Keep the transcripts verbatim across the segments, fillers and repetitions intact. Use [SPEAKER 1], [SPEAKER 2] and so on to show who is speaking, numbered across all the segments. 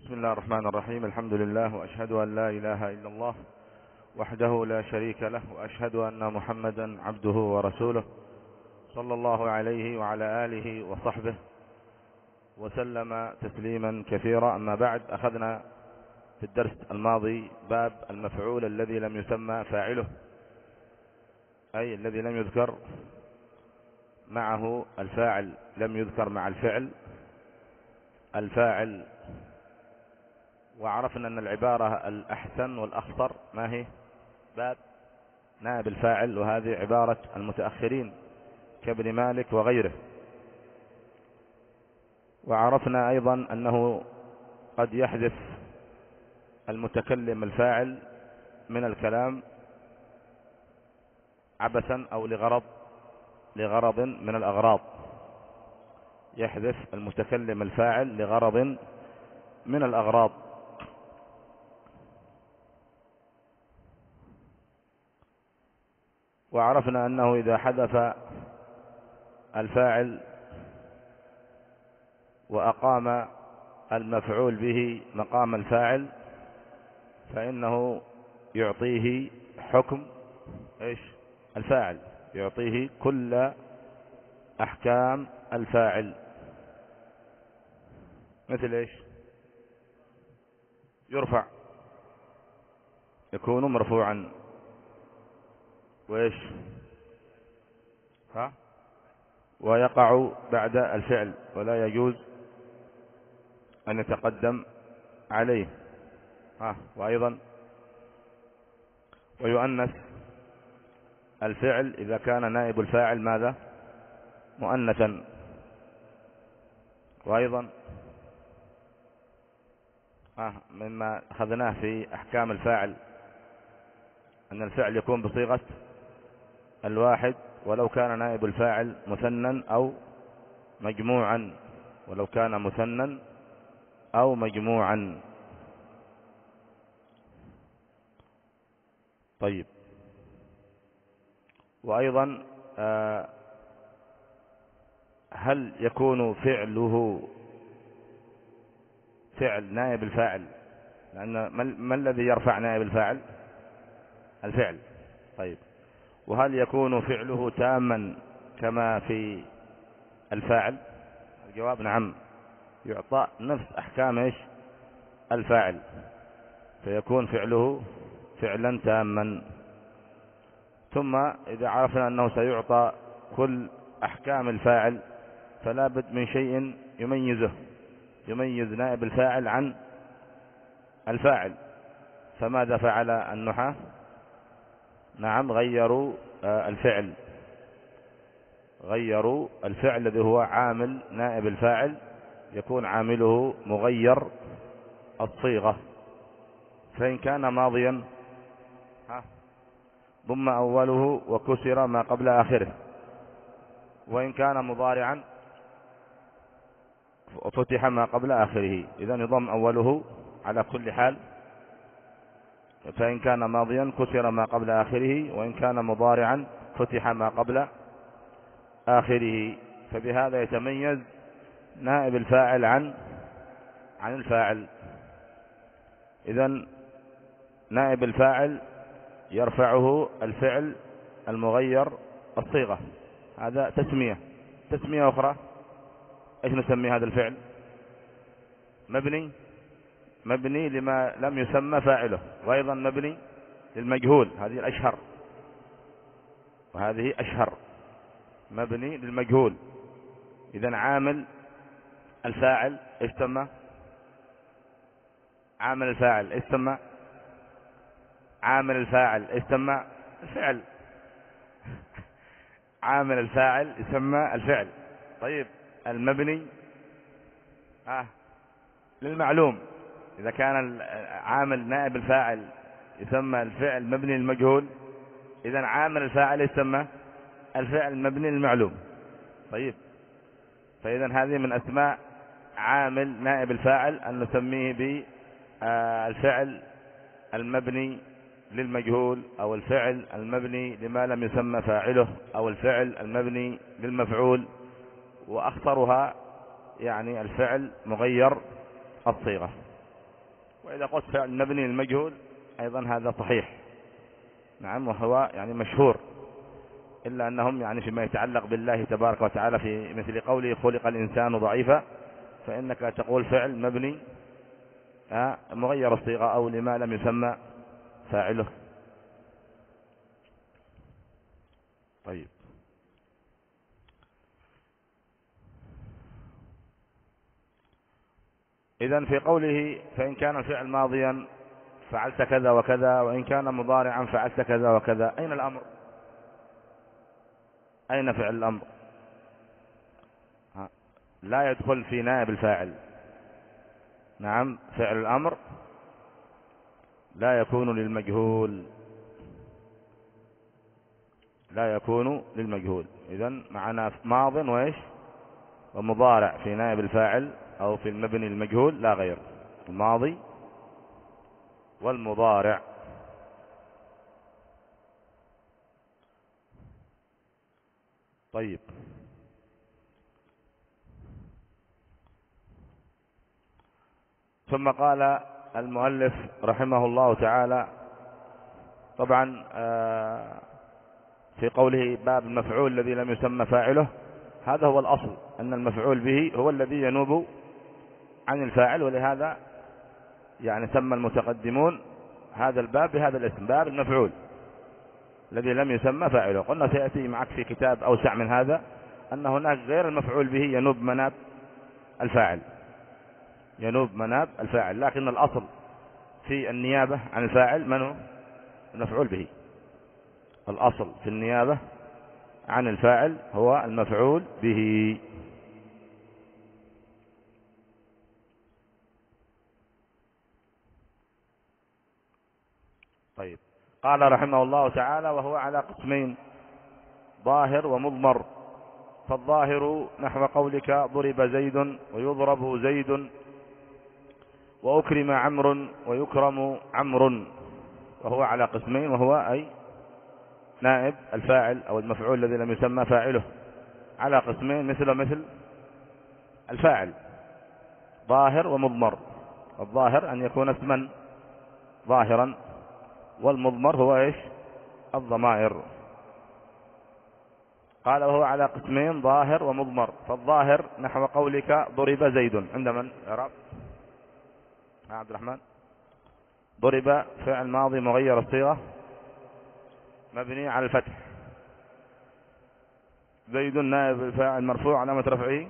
[SPEAKER 1] بسم الله الرحمن الرحيم. الحمد لله، وأشهد أن لا إله إلا الله وحده لا شريك له، وأشهد أن محمدا عبده ورسوله صلى الله عليه وعلى آله وصحبه وسلم تسليما كثيرا. أما بعد، أخذنا في الدرس الماضي باب المفعول الذي لم يسمى فاعله، أي الذي لم يذكر معه الفاعل، لم يذكر مع الفعل الفاعل. وعرفنا أن العبارة الأحسن والأخطر ما هي؟ باب نائب الفاعل، وهذه عبارة المتأخرين كابن مالك وغيره. وعرفنا أيضا أنه قد يحذف المتكلم الفاعل من الكلام عبثا أو لغرض لغرض من الأغراض، يحذف المتكلم الفاعل لغرض من الأغراض. وعرفنا أنه إذا حذف الفاعل وأقام المفعول به مقام الفاعل فإنه يعطيه حكم إيش؟ الفاعل، يعطيه كل أحكام الفاعل. مثل إيش؟ يرفع، يكون مرفوعا، وإيش؟ ها؟ ويقع بعد الفعل ولا يجوز أن يتقدم عليه. ها؟ وأيضا ويؤنث الفعل إذا كان نائب الفاعل ماذا؟ مؤنثا. وأيضا ها مما أخذناه في أحكام الفاعل أن الفعل يكون بصيغة الواحد ولو كان نائب الفاعل مثنى أو مجموعا، ولو كان مثنى أو مجموعا. طيب، وأيضا آه هل يكون فعله فعل نائب الفاعل؟ لأن ما الذي يرفع نائب الفاعل؟ الفعل. طيب، وهل يكون فعله تاما كما في الفاعل؟ الجواب نعم، يعطى نفس أحكام إيش؟ الفاعل، فيكون فعله فعلا تاما. ثم إذا عرفنا أنه سيعطى كل أحكام الفاعل فلا بد من شيء يميزه، يميز نائب الفاعل عن الفاعل. فماذا فعل النحاة؟ نعم، غيروا الفعل، غيروا الفعل الذي هو عامل نائب الفاعل، يكون عامله مغير الصيغة. فإن كان ماضيا ضم أوله وكسر ما قبل آخره، وإن كان مضارعا فتح ما قبل آخره. إذن يضم أوله على كل حال. فإن كان ماضيا كسر ما قبل آخره، وإن كان مضارعا فتح ما قبل آخره. فبهذا يتميز نائب الفاعل عن عن الفاعل. إذن نائب الفاعل يرفعه الفعل المغير الصيغة. هذا تسمية. تسمية أخرى إيش نسمي هذا الفعل؟ مبني مبني لما لم يسمى فاعله، وأيضا مبني للمجهول. هذه الأشهر، وهذه أشهر. مبني للمجهول. إذن عامل الفاعل إيش سمى؟ عامل الفاعل إيش سمى؟ عامل الفاعل إيش سمى؟ الفعل. عامل الفاعل يسمى الفعل. طيب، المبني آه للمعلوم. إذا كان عامل نائب الفاعل يسمى الفعل مبني للمجهول، إذن عامل الفاعل يسمى الفعل مبني للمعلوم. طيب، فإذن هذه من أسماء عامل نائب الفاعل أن نسميه بالفعل المبني للمجهول، أو الفعل المبني لما لم يسمى فاعله، أو الفعل المبني للمفعول. وأخطرها يعني الفعل مغير الصيغة. وإذا قلت فعل مبني للمجهول أيضا هذا صحيح، نعم، وهو يعني مشهور، إلا أنهم يعني فيما يتعلق بالله تبارك وتعالى في مثل قوله خلق الإنسان ضعيفا، فإنك تقول فعل مبني مغير الصيغة أو لما لم يسمى فاعله. طيب، إذن في قوله فإن كان الفعل ماضيا فعلت كذا وكذا، وإن كان مضارعا فعلت كذا وكذا، أين الأمر؟ أين فعل الأمر؟ لا يدخل في نائب الفاعل. نعم، فعل الأمر لا يكون للمجهول، لا يكون للمجهول. إذن معنا ماض وإيش ومضارع في نائب الفاعل أو في المبني المجهول لا غير، الماضي والمضارع. طيب، ثم قال المؤلف رحمه الله تعالى، طبعا في قوله باب المفعول الذي لم يسمى فاعله، هذا هو الأصل أن المفعول به هو الذي ينوب عن الفاعل، ولهذا يعني سمى المتقدمون هذا الباب بهذا الاسم، باب المفعول الذي لم يسمى فاعله. قلنا سيأتي معك في كتاب أوسع من هذا أن هناك غير المفعول به ينوب مناب الفاعل، ينوب مناب الفاعل، لكن الأصل في النيابة عن الفاعل من هو؟ المفعول به. الأصل في النيابة عن الفاعل هو المفعول به. طيب، قال رحمه الله تعالى وهو على قسمين، ظاهر ومضمر. فالظاهر نحو قولك ضرب زيد ويضرب زيد وأكرم عمرو ويكرم عمرو، وهو على قسمين، وهو أي نائب الفاعل أو المفعول الذي لم يسمى فاعله على قسمين مثل مثل الفاعل، ظاهر ومضمر. الظاهر أن يكون اسما ظاهرا، والمضمر هو إيش؟ الضمائر. قال وهو على قسمين ظاهر ومضمر. فالظاهر نحو قولك ضرب زيد، عند من إعراب؟ عبد الرحمن. ضرب فعل ماضي مغير الصيغة مبني على الفتح، زيد نائب الفاعل مرفوع علامة رفعه،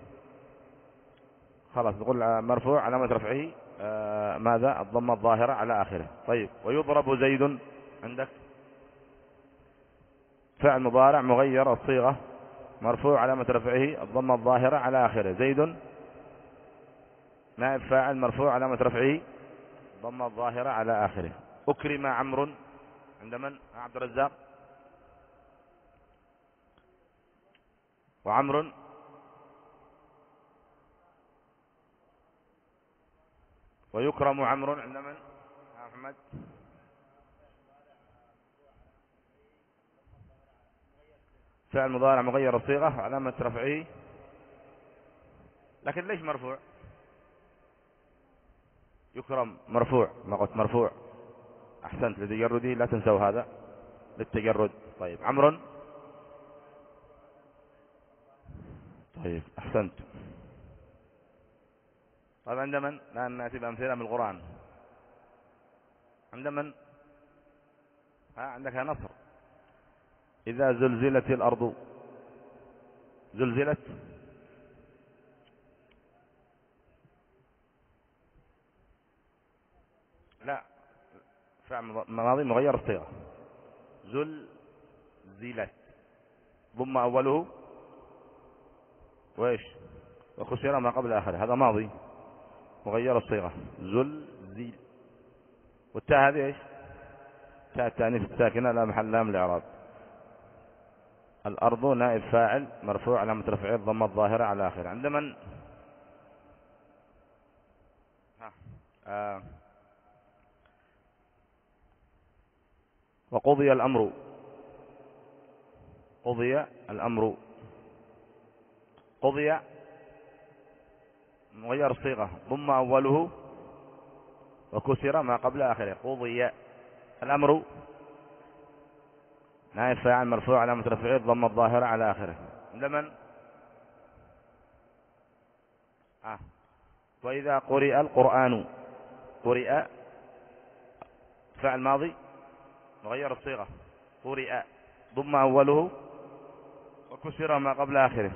[SPEAKER 1] خلاص نقول مرفوع علامة رفعه آه ماذا؟ الضمة الظاهرة على آخره. طيب، ويضرب زيد عندك فعل مضارع مغير الصيغة مرفوع علامة رفعه الضمة الظاهرة على آخره، زيد نائب فاعل مرفوع علامة رفعه الضمة الظاهرة على آخره. أكرم عمرو عند من؟ عبد الرزاق. وعمرو ويكرم عمرو عند من؟ محمد. فعل مضارع مغير الصيغة علامة رفعه، لكن ليش مرفوع؟ يكرم مرفوع، ما قلت مرفوع، أحسنت لتجرده، لا تنسوا هذا للتجرد. طيب، عمرو. طيب، أحسنت. طيب، عند من؟ الآن نأتي بأمثلة من القرآن. عند من؟ ها، عندك نصر. إذا زلزلت الأرض، زلزلت لا، فعل ماضي مغير الصيغة، زلزلت ضم أوله وإيش وكسر ما قبل آخره، هذا ماضي مغير الصيغة زلزل. والتاء هذه إيش؟ تاء التانيث الساكنة لا محل لها من الإعراب. الأرض نائب فاعل مرفوع علامة رفعه الضمة الظاهرة على آخره. عند من؟ ها. آه. وقضي الأمر، قضي الأمر، قضي مغير الصيغة ضم أوله وكسر ما قبل آخره. قضي. الأمر نائب فاعل مرفوع علامة رفعه الضمة الظاهرة على آخره. لمن آه. وإذا قرئ القرآن. قرئ فعل ماضي مغير الصيغة. قرئ ضم أوله وكسر ما قبل آخره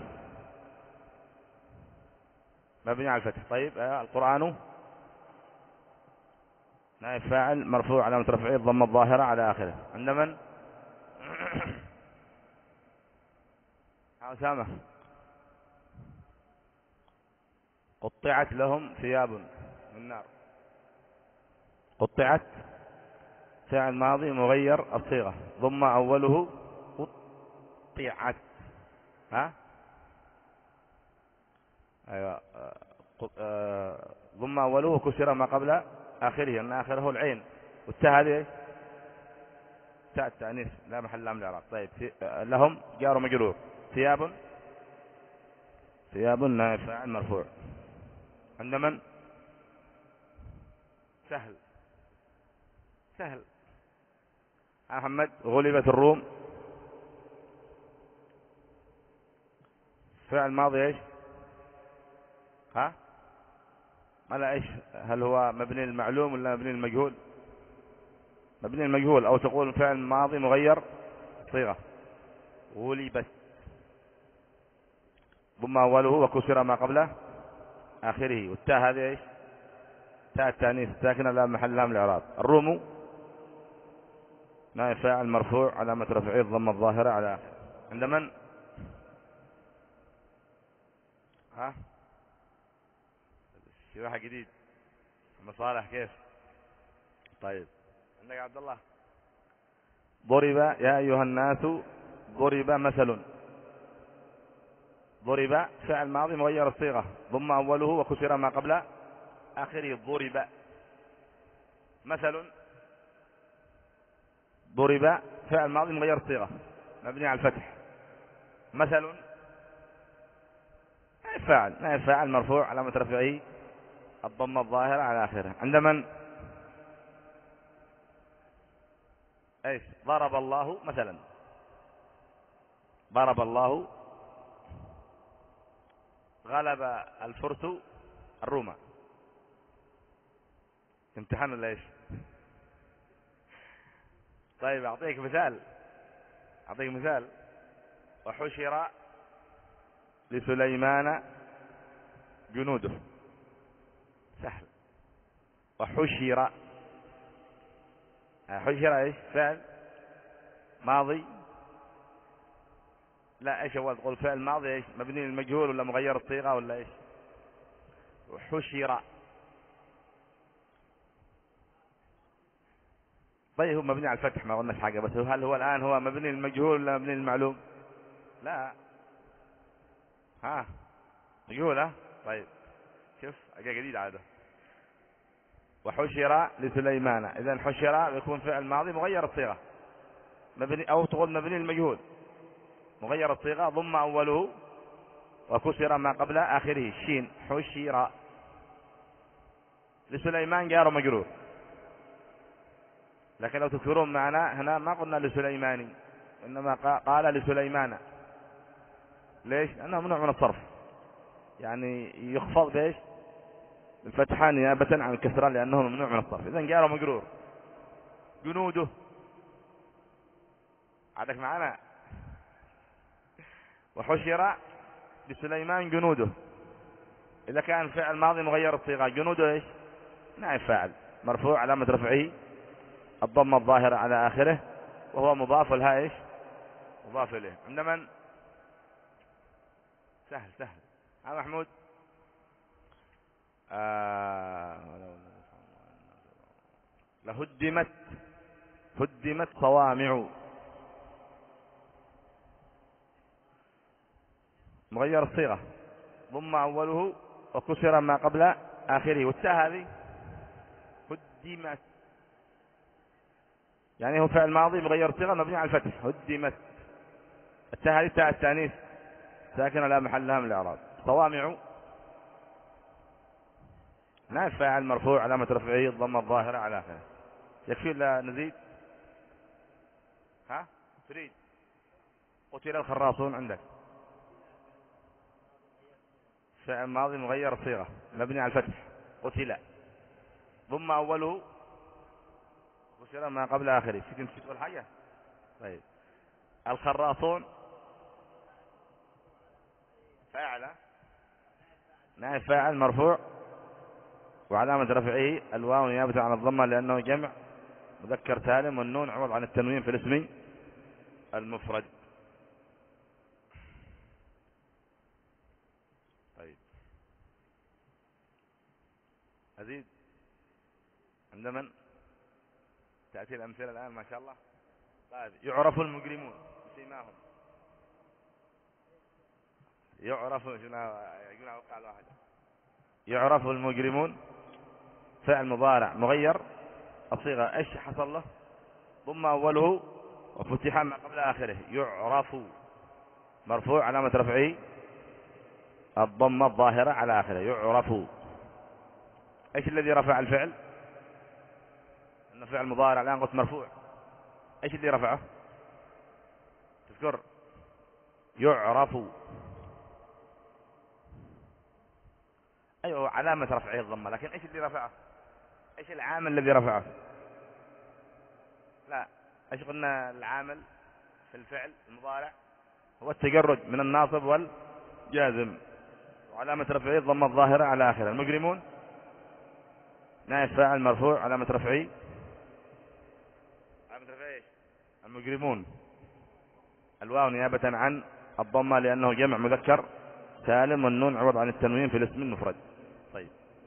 [SPEAKER 1] مبني على الفتح. طيب آه. القرآن نائب فاعل مرفوع علامة رفعه الضمة الظاهرة على آخره. عند من؟ أسامة. قطعت لهم ثياب من نار. قطعت فعل ماضي مغير الصيغة ضم أوله قطعت. ها أيوة. ضم أوله وكسر ما قبل آخره أن آخره العين والتاء هذه تاء التأنيث لا محل لها من الإعراب. طيب لهم جار مجرور. ثياب ثياب نائب فاعل مرفوع. عند من؟ سهل سهل. محمد. غلبت الروم فعل ماضي ايش؟ ها ما لا ايش؟ هل هو مبني المعلوم ولا مبني المجهول؟ مبني المجهول. او تقول فعل ماضي مغير صيغة. غلبت ضم أوله وكسر ما قبله آخره والتاء هذه ايش؟ تاء التأنيث ساكنة لا محل لها من الإعراب. الروم نائب فاعل مرفوع علامة رفعه الضمة الظاهرة على آخره. عند من؟ ها في واحد جديد مصالح كيف؟ طيب عندك عبد الله. ضرب يا أيها الناس ضرب مثل. ضرب فعل ماضي مغير الصيغة ضم أوله وكسر ما قبل آخره. ضرب مثل. ضرب فعل ماضي مغير الصيغة مبني على الفتح. مثل نائب فاعل نائب فاعل مرفوع علامة رفعه الضمة الظاهرة على آخره. عند من؟ ايش؟ ضرب الله مثلا. ضرب الله. غلب الفرس الروم. امتحان ولا ايش؟ طيب اعطيك مثال اعطيك مثال. وحشر لسليمان جنوده. سهل. وحشر. حشر ايش؟ فعل ماضي لا ايش هو؟ تقول فعل ماضي ايش؟ مبني للمجهول ولا مغير الصيغة ولا ايش؟ حشر. طيب هو مبني على الفتح ما قلناش حاجة. بس هل هو الآن هو مبني للمجهول ولا مبني للمعلوم؟ لا. ها مجهول. ها طيب شوف حاجة جديدة عادة. وحشر لسليمان. إذا حشر يكون فعل ماضي مغير الصيغة مبني أو تقول مبني للمجهول مغير الصيغة ضم أوله وكسر ما قبل آخره. الشين. حشر لسليمان جار مجرور. لكن لو تذكرون معنا هنا ما قلنا لسليماني إنما قال لسليمان. ليش؟ لأنه ممنوع من الصرف يعني يخفض بإيش؟ بالفتحان نيابة عن الكسرة لأنه ممنوع من الصرف. إذن جار مجرور. جنوده. عندك معنا. وحشر لسليمان جنوده. إذا كان فعل ماضي مغير الصيغة جنوده إيش؟ نائب فاعل مرفوع علامة رفعه الضمة الظاهرة على آخره وهو مضاف لها إيش؟ مضاف إليه. عند من؟ سهل سهل. ها محمود. آه... لهدمت. هدمت صوامع. مغير الصيغة ضم أوله وكسر ما قبل آخره والتاء هذه هدمت يعني هو فعل ماضي مغير الصيغة مبني على الفتح. هدمت. التاء هذه تاء التأنيث ساكنة لا محل لها من الإعراب. صوامع نائب فاعل مرفوع علامة رفعه الضمة الظاهرة على آخره. يكفي ولا نزيد؟ ها تريد؟ قتل الخراصون عندك فعل ماضي مغير الصيغة مبني على الفتح. قتل ضم أوله كسر ما قبل آخره. فيك نسيت تقول حاجة؟ طيب الخراصون فاعل نائب فاعل مرفوع وعلامة رفعه الواو نيابة عن الضمة لأنه جمع مذكر سالم والنون عوض عن التنوين في الاسم المفرد. طيب أزيد عند من؟ تأتي الأمثلة الآن ما شاء الله. طيب يعرف المجرمون بسيماهم. يعرف يعرف المجرمون فعل مضارع مغير الصيغة ايش حصل له؟ ضم أوله وفتح ما قبل آخره. يعرف مرفوع علامة رفعه الضمة الظاهرة على آخره. يعرف ايش الذي رفع الفعل؟ انه فعل مضارع الآن قلت مرفوع. ايش اللي رفعه؟ تذكر؟ يعرف ايوه علامة رفعه الضمة لكن ايش اللي رفعه؟ ايش العامل الذي رفعه؟ لا ايش قلنا العامل في الفعل المضارع؟ هو التجرد من الناصب والجازم وعلامة رفعه الضمة الظاهرة على آخره. المجرمون نائب فاعل مرفوع علامة رفعه علامة رفعه ايش؟ المجرمون الواو نيابة عن الضمة لأنه جمع مذكر سالم والنون عوض عن التنوين في الاسم المفرد. طيب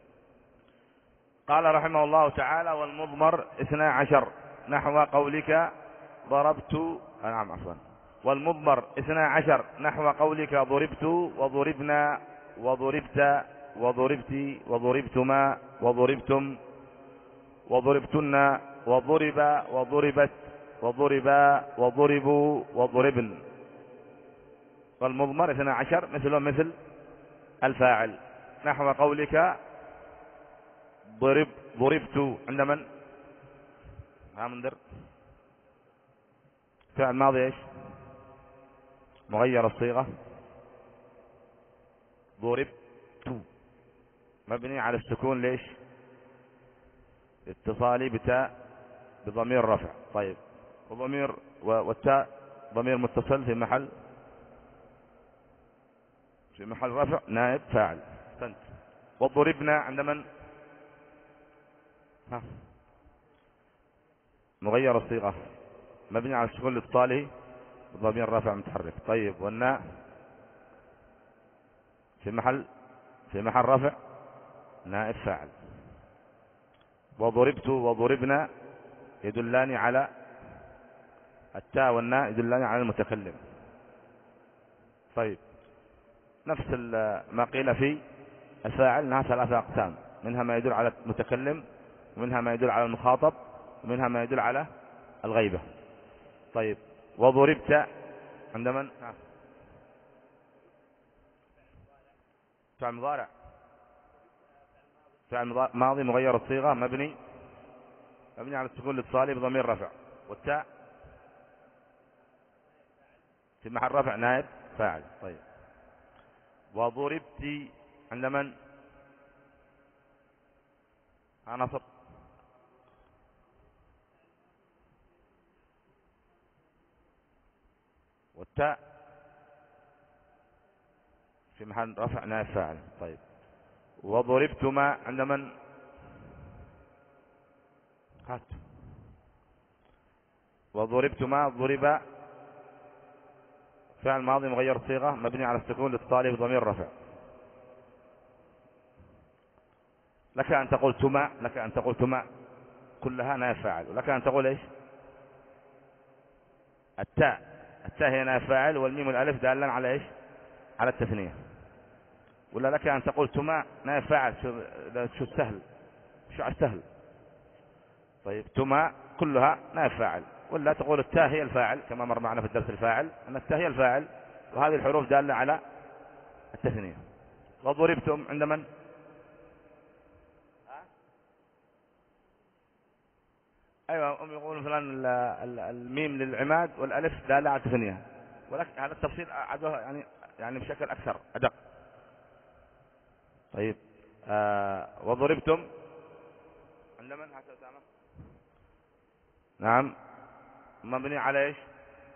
[SPEAKER 1] قال رحمه الله تعالى والمضمر اثنا عشر نحو قولك ضربت نعم عفوا والمضمر اثنا عشر نحو قولك ضربت وضربنا وضربت وضربت وضربتما وضربتم وضربتن وضرب وضربت وضربا وضربوا وضربن. والمضمر اثنا عشر مثل مثل الفاعل نحو قولك ضرب ضربت عند من؟ ها منذر فعل ماضي ايش؟ مغير الصيغة ضربت مبني على السكون ليش؟ اتصالي بتاء بضمير رفع. طيب وضمير والتاء ضمير متصل في محل في محل رفع نائب فاعل. سنت وضربنا عند من؟ ها مغير الصيغة مبني على السكون الاتصالي ضمير رفع متحرك. طيب والناء في محل في محل رفع نائب فاعل. وضربت وضربنا يدلان على التاء والناء يدلان على المتكلم. طيب نفس ما قيل في الفاعل انها ثلاثة اقسام منها ما يدل على المتكلم ومنها ما يدل على المخاطب ومنها ما يدل على الغيبة. طيب وضربت عند من؟ فعل مضارع فعل ماضي مغير الصيغة مبني مبني على السكون الاتصالي بضمير رفع والتاء في محل رفع نائب فاعل. طيب وضربت عند من؟ نصب والتاء في محل رفع نائب فاعل. طيب وضربتما عند من؟ هات وضربتما ضرب فعل ماضي مغير صيغة مبني على السكون الاتصالي بضمير رفع. لك أن تقول تما لك أن تقول تما كلها نائب فاعل ولك أن تقول إيش؟ التاء التاء هي نائب فاعل والميم والألف دالا على إيش؟ على التثنية. ولا لك أن تقول تما نائب فاعل شو, شو السهل شو السهل. طيب تما كلها نائب فاعل ولا تقول التاء هي الفاعل كما مر معنا في الدرس الفاعل أن التاء هي الفاعل وهذه الحروف دالة على التثنية. وضربتم عند من؟ أيوة، هم يقولون فلان الميم للعماد والألف دالة على التثنية، ولكن هذا التفصيل عدوه يعني يعني بشكل أكثر أدق. طيب آه وضربتم عند من هذا أسامة؟ نعم، مبني على إيش؟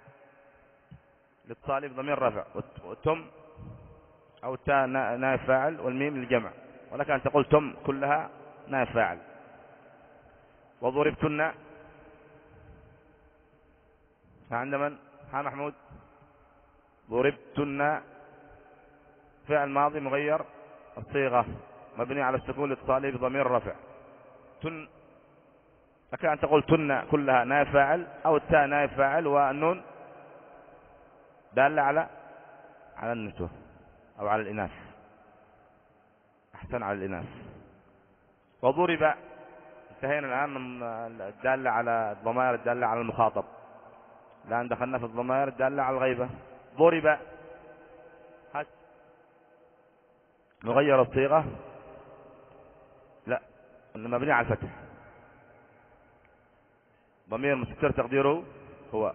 [SPEAKER 1] للطالب ضمير رفع، والتم أو التاء نائب فاعل، والميم للجمع، ولك أن تقول تم كلها نائب فاعل. وضربتن عند من؟ ها محمود. ضربتن فعل ماضي مغير الصيغة مبني على السكون للطالب ضمير رفع. تن لك أن تقول تن كلها نائب فاعل، أو التاء نائب فاعل، والنون دالة على على النسوة أو على الإناث. أحسن، على الإناث. وضرب انتهينا الآن من الدالة على الضمائر الدالة على المخاطب، الآن دخلنا في الضمائر الدالة على الغيبة. ضرب نغير الصيغة، لا مبني على الفتح، ضمير مستتر تقديره هو.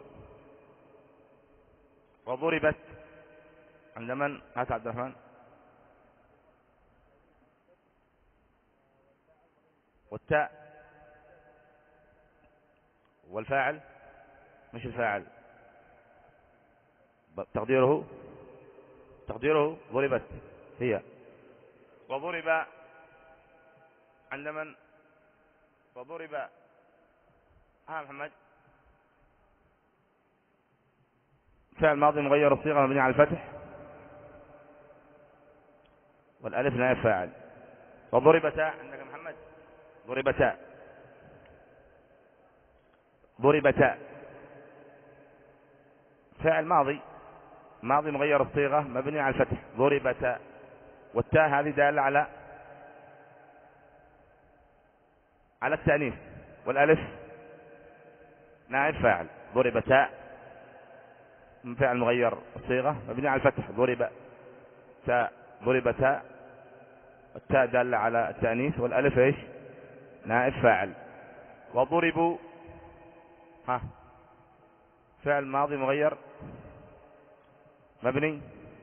[SPEAKER 1] وضربت عند من؟ هات عبد الرحمن. والتاء والفاعل، مش الفاعل، تقديره تقديره ضربت هي. وضرب عند من؟ وضرب ها محمد. فعل ماضي مغير الصيغة مبني على الفتح، والالف نائب فاعل. وضربتا عندك محمد. ضربتا ضربتا فعل ماضي ماضي مغير الصيغة مبني على الفتح، ضربتا، والتاء هذه دالة على على التأنيث، والالف نائب فاعل. ضربتا من فعل مغير الصيغة مبني على الفتح، ضرب تاء ضربتا، التاء دالة على التأنيث، والالف ايش؟ نائب فاعل. وضربوا ها فعل ماضي مغير مبني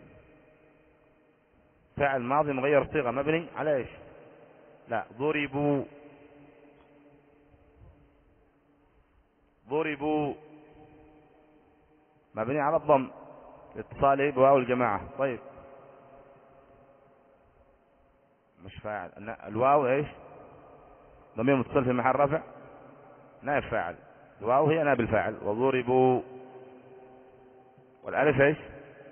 [SPEAKER 1] فعل ماضي مغير الصيغة مبني على ايش؟ لا، ضربوا ضربوا مبني على الضم اتصاله بواو الجماعة. طيب مش فاعل، الواو ايش؟ ضمير متصل في محل رفع نائب فاعل، الواو هي نائب الفاعل. وضربوا، والالف ايش؟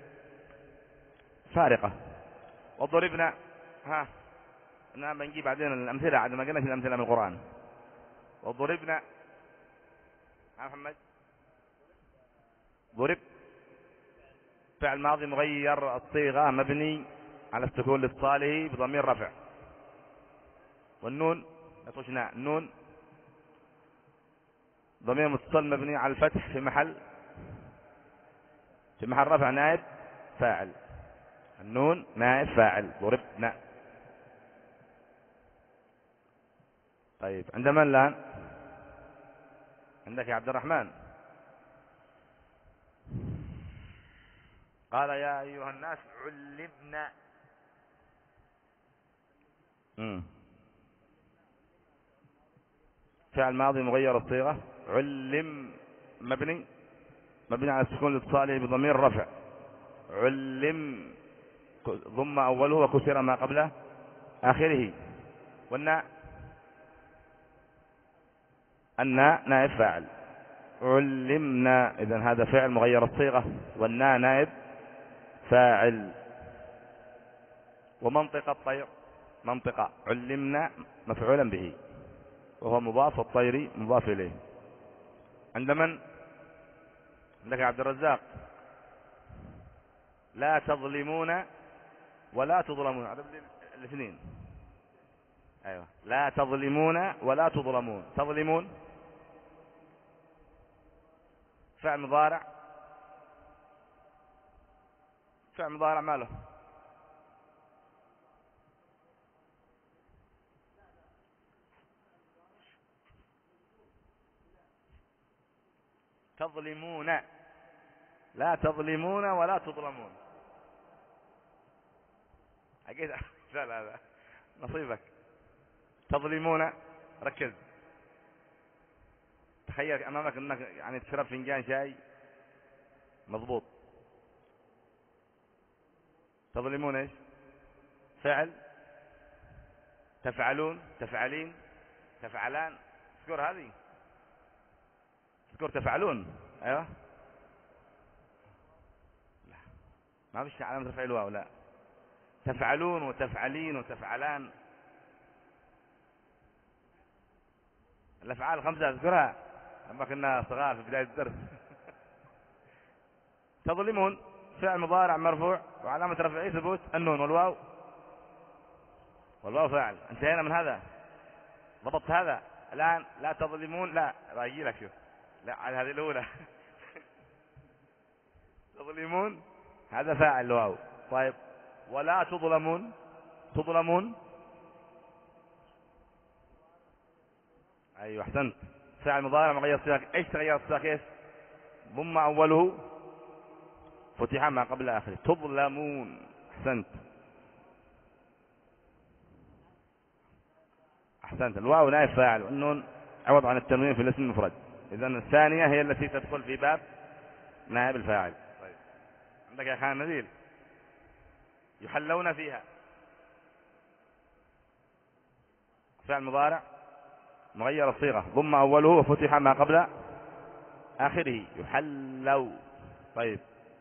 [SPEAKER 1] فارقة. وضربنا ها نعم، بنجيب بعدين الامثلة عاد ما قلنا في الامثلة من القرآن. وضربنا ها محمد. ضرب فعل ماضي مغير الصيغة مبني على السكون لاتصاله بضمير رفع، والنون يطشنا النون ضمير متصل مبني على الفتح في محل في محل رفع نائب فاعل، النون نائب فاعل. ضربنا. طيب عند من الآن؟ عندك يا عبد الرحمن. قال يا أيها الناس علمنا. مم. فعل ماضي مغير الصيغة علم مبني مبني على السكون الاتصالي بضمير رفع. علم ضم أوله وكسر ما قبله آخره. والناء الناء نائب فاعل. علمنا، إذن هذا فعل مغير الصيغة، والناء نائب فاعل. ومنطق الطير منطقة علمنا مفعولا به، وهو مضاف، الطير مضاف إليه. عند من؟ عندك يا عبد الرزاق. لا تظلمون ولا تظلمون، عدد الاثنين. أيوة، لا تظلمون ولا تظلمون. تظلمون فعل مضارع فعل مضارع ماله؟ تظلمون، لا تظلمون ولا تظلمون. أكيد لا لا لا نصيبك. تظلمون، ركز، تخيل أمامك أنك يعني تشرب فنجان شاي مضبوط. تظلمون إيش؟ فعل، تفعلون، تفعلين، تفعلان. اذكر هذه، اذكر تفعلون. ايوه لا ما فيش علامة تفعيل واو، لا. تفعلون وتفعلين وتفعلان، الافعال الخمسة اذكرها لما كنا صغار في بداية الدرس. تظلمون فعل مضارع مرفوع وعلامة رفعه ثبوت النون والواو، والواو فاعل. انتهينا من هذا، ضبطت هذا الآن. لا تظلمون، لا راجي لك شوف، لا على هذه الأولى. تظلمون هذا فاعل الواو. طيب ولا تظلمون، تظلمون أيوة أحسنت، فاعل مضارع مغير صيغة. إيش تغير الصيغة؟ كيف؟ ضم أوله فتح ما قبل آخره. تظلمون، أحسنت أحسنت. الواو نائب فاعل والنون عوض عن التنوين في الاسم المفرد، إذا الثانية هي التي تدخل في باب نائب الفاعل. طيب عندك يا خان نبيل. يحلون فيها، فعل مضارع مغير الصيغة، ضم أوله وفتح ما قبل آخره. يحلوا. طيب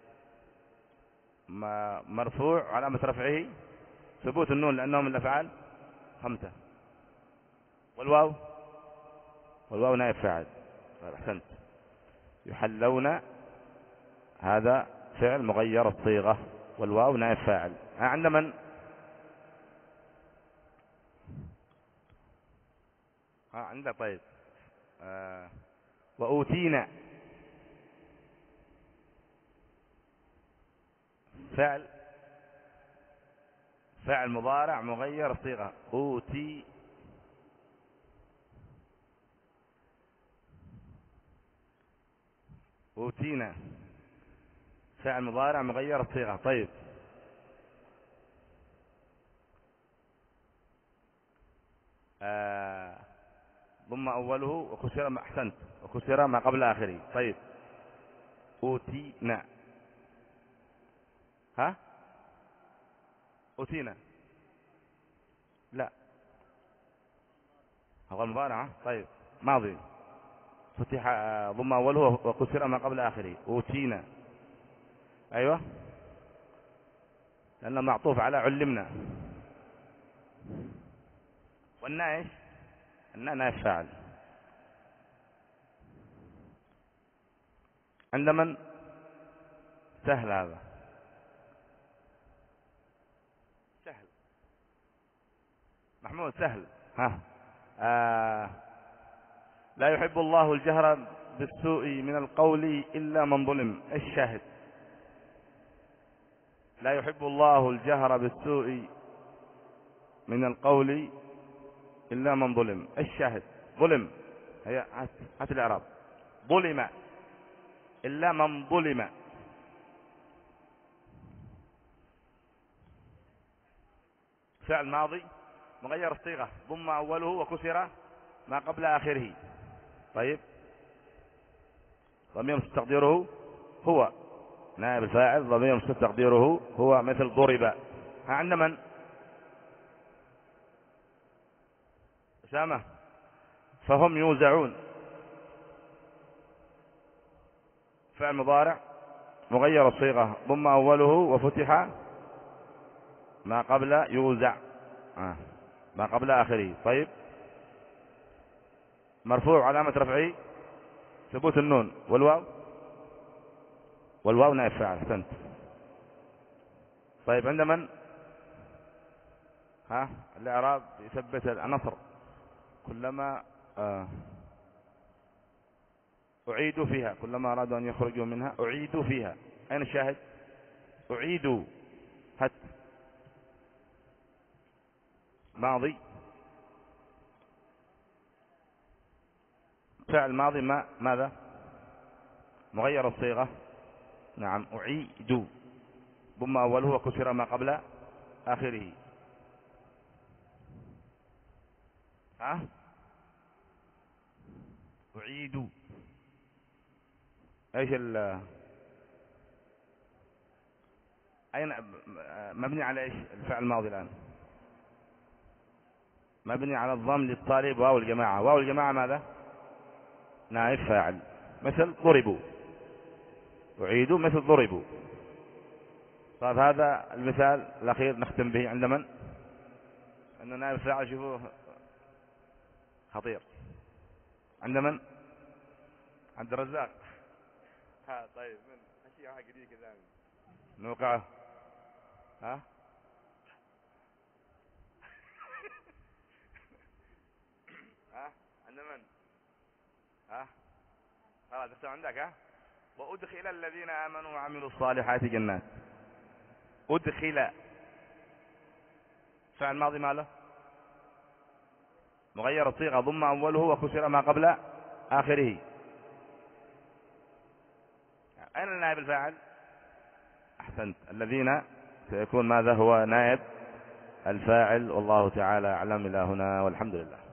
[SPEAKER 1] مرفوع علامة رفعه ثبوت النون لأنه من الأفعال خمسة. والواو، والواو نائب فاعل. طيب أحسنت. يحلون هذا فعل مغير الصيغة والواو نائب فاعل. عند من؟ ها عندك. طيب آه. وأوتينا فعل، فعل مضارع مغير الصيغة. أوتي، أوتينا فعل مضارع مغير الصيغة. طيب آه. ضم أوله وكسر ما، أحسنت، وكسر ما قبل آخره. طيب أوتينا، ها أوتينا لا هو المضارع. طيب ماضي فتح ضم أوله وكسر ما قبل آخره. أوتينا أيوة لأنه معطوف على علمنا. والنا إيش؟ النا نائب فاعل. عند من؟ سهل هذا، سهل محمود، سهل. ها آه. لا يحب الله الجهر بالسوء من القول إلا من ظلم. الشاهد لا يحب الله الجهر بالسوء من القول إلا من ظلم. الشاهد ظلم، هي هات الإعراب. ظلم إلا من ظلم. فعل ماضي مغير الصيغة، ضم أوله وكسر ما قبل آخره. طيب ضمير مستقدره هو نائب الفاعل، ضمير مستقدره هو مثل ضرب. ها عند من؟ أسامة. فهم يوزعون فعل مضارع مغير الصيغة، ضم أوله وفتح ما قبل يوزع آه. ما قبل آخره. طيب مرفوع علامة رفعه ثبوت النون والواو، والواو نائب فاعل. أحسنت. طيب عند من؟ ها الإعراب يثبت النصر كلما آه. أعيدوا فيها، كلما أرادوا أن يخرجوا منها أعيدوا فيها. أين الشاهد؟ أعيدوا. هت ماضي فعل ماضي ما ماذا؟ مغير الصيغة. نعم أعيد، ضم أوله وكسر ما قبل آخره. ها أعيد ايش ال اين مبني على ايش الفعل الماضي الآن؟ مبني على الضم للطالب واو الجماعة. واو الجماعة ماذا؟ نائب فاعل، مثل ضربوا. أعيدوا مثل ضربوا. طيب هذا المثال الأخير نختم به عند من؟ أن نائب فاعل شوفوه خطير. عند من؟ عند الرزاق. ها طيب من أشياء واحد جديد كذا نوقعه. ها ها عند من؟ ها خلاص اختم عندك. ها وأدخل الذين آمنوا وعملوا الصالحات جنات. أدخل فعل ماضي ماله؟ مغير الصيغة، ضم أوله وكسر ما قبل آخره. أين النائب الفاعل؟ أحسنت، الذين سيكون ماذا هو نائب الفاعل. والله تعالى أعلم. إلى هنا والحمد لله.